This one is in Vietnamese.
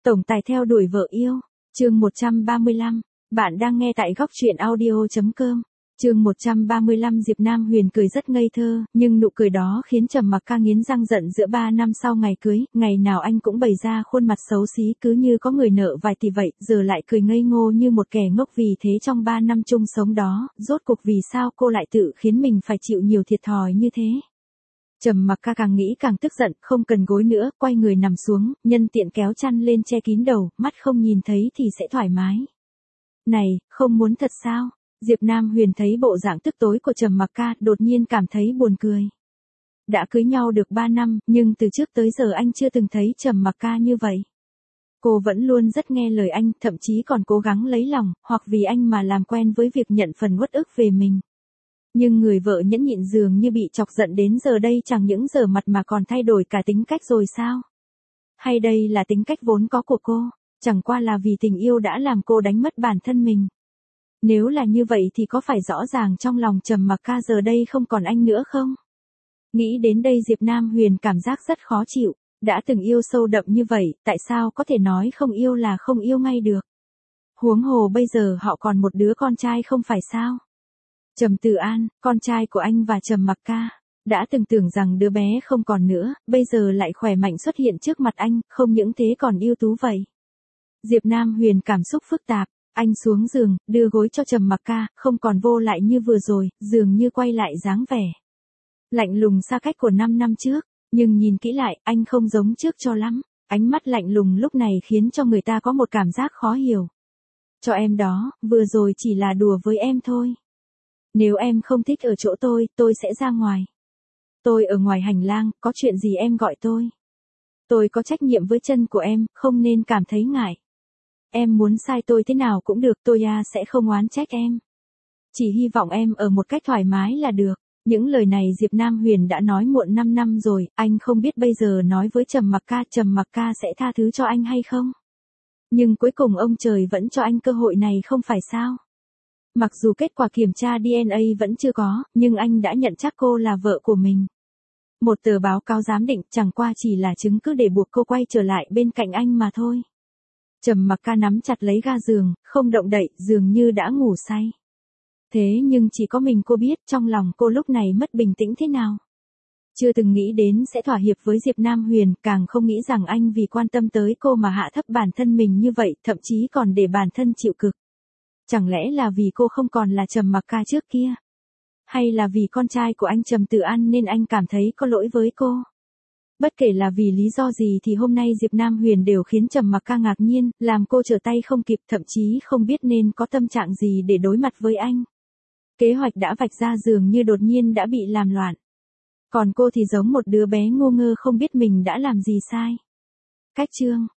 Tổng tài theo đuổi vợ yêu, chương 135, bạn đang nghe tại góc truyện audio.com. Chương 135 Diệp Nam Huyền cười rất ngây thơ, nhưng nụ cười đó khiến Trầm Mặc Ca nghiến răng giận giữa 3 năm sau ngày cưới, ngày nào anh cũng bày ra khuôn mặt xấu xí cứ như có người nợ vài tỷ vậy, giờ lại cười ngây ngô như một kẻ ngốc. Vì thế trong 3 năm chung sống đó, rốt cuộc vì sao cô lại tự khiến mình phải chịu nhiều thiệt thòi như thế? Trầm Mặc Ca càng nghĩ càng tức giận, không cần gối nữa, quay người nằm xuống, nhân tiện kéo chăn lên che kín đầu, mắt không nhìn thấy thì sẽ thoải mái. Này, không muốn thật sao? Diệp Nam Huyền thấy bộ dạng tức tối của Trầm Mặc Ca, đột nhiên cảm thấy buồn cười. Đã cưới nhau được 3 năm, nhưng từ trước tới giờ anh chưa từng thấy Trầm Mặc Ca như vậy. Cô vẫn luôn rất nghe lời anh, thậm chí còn cố gắng lấy lòng, hoặc vì anh mà làm quen với việc nhận phần uất ức về mình. Nhưng người vợ nhẫn nhịn dường như bị chọc giận đến giờ đây chẳng những giờ mặt mà còn thay đổi cả tính cách rồi sao? Hay đây là tính cách vốn có của cô, chẳng qua là vì tình yêu đã làm cô đánh mất bản thân mình. Nếu là như vậy thì có phải rõ ràng trong lòng Trầm Mặc Ca giờ đây không còn anh nữa không? Nghĩ đến đây Diệp Nam Huyền cảm giác rất khó chịu, đã từng yêu sâu đậm như vậy, tại sao có thể nói không yêu là không yêu ngay được? Huống hồ bây giờ họ còn một đứa con trai không phải sao? Trầm Tử An, con trai của anh và Trầm Mặc Ca, đã từng tưởng rằng đứa bé không còn nữa, bây giờ lại khỏe mạnh xuất hiện trước mặt anh, không những thế còn ưu tú vậy. Diệp Nam Huyền cảm xúc phức tạp, anh xuống giường, đưa gối cho Trầm Mặc Ca, không còn vô lại như vừa rồi, dường như quay lại dáng vẻ lạnh lùng xa cách của 5 năm trước, nhưng nhìn kỹ lại, anh không giống trước cho lắm, ánh mắt lạnh lùng lúc này khiến cho người ta có một cảm giác khó hiểu. Cho em đó, vừa rồi chỉ là đùa với em thôi. Nếu em không thích ở chỗ tôi sẽ ra ngoài. Tôi ở ngoài hành lang, có chuyện gì em gọi tôi. Tôi có trách nhiệm với chân của em, không nên cảm thấy ngại. Em muốn sai tôi thế nào cũng được, tôi sẽ không oán trách em. Chỉ hy vọng em ở một cách thoải mái là được. Những lời này Diệp Nam Huyền đã nói muộn 5 năm rồi, anh không biết bây giờ nói với Trầm Mặc Ca sẽ tha thứ cho anh hay không. Nhưng cuối cùng ông trời vẫn cho anh cơ hội này không phải sao? Mặc dù kết quả kiểm tra DNA vẫn chưa có, nhưng anh đã nhận chắc cô là vợ của mình. Một tờ báo cáo giám định chẳng qua chỉ là chứng cứ để buộc cô quay trở lại bên cạnh anh mà thôi. Trầm Mặc Ca nắm chặt lấy ga giường, không động đậy, dường như đã ngủ say. Thế nhưng chỉ có mình cô biết trong lòng cô lúc này mất bình tĩnh thế nào. Chưa từng nghĩ đến sẽ thỏa hiệp với Diệp Nam Huyền, càng không nghĩ rằng anh vì quan tâm tới cô mà hạ thấp bản thân mình như vậy, thậm chí còn để bản thân chịu cực. Chẳng lẽ là vì cô không còn là Trầm Mặc Ca trước kia? Hay là vì con trai của anh Trầm Tử An nên anh cảm thấy có lỗi với cô? Bất kể là vì lý do gì thì hôm nay Diệp Nam Huyền đều khiến Trầm Mặc Ca ngạc nhiên, làm cô trở tay không kịp, thậm chí không biết nên có tâm trạng gì để đối mặt với anh. Kế hoạch đã vạch ra dường như đột nhiên đã bị làm loạn. Còn cô thì giống một đứa bé ngu ngơ không biết mình đã làm gì sai. Cách chương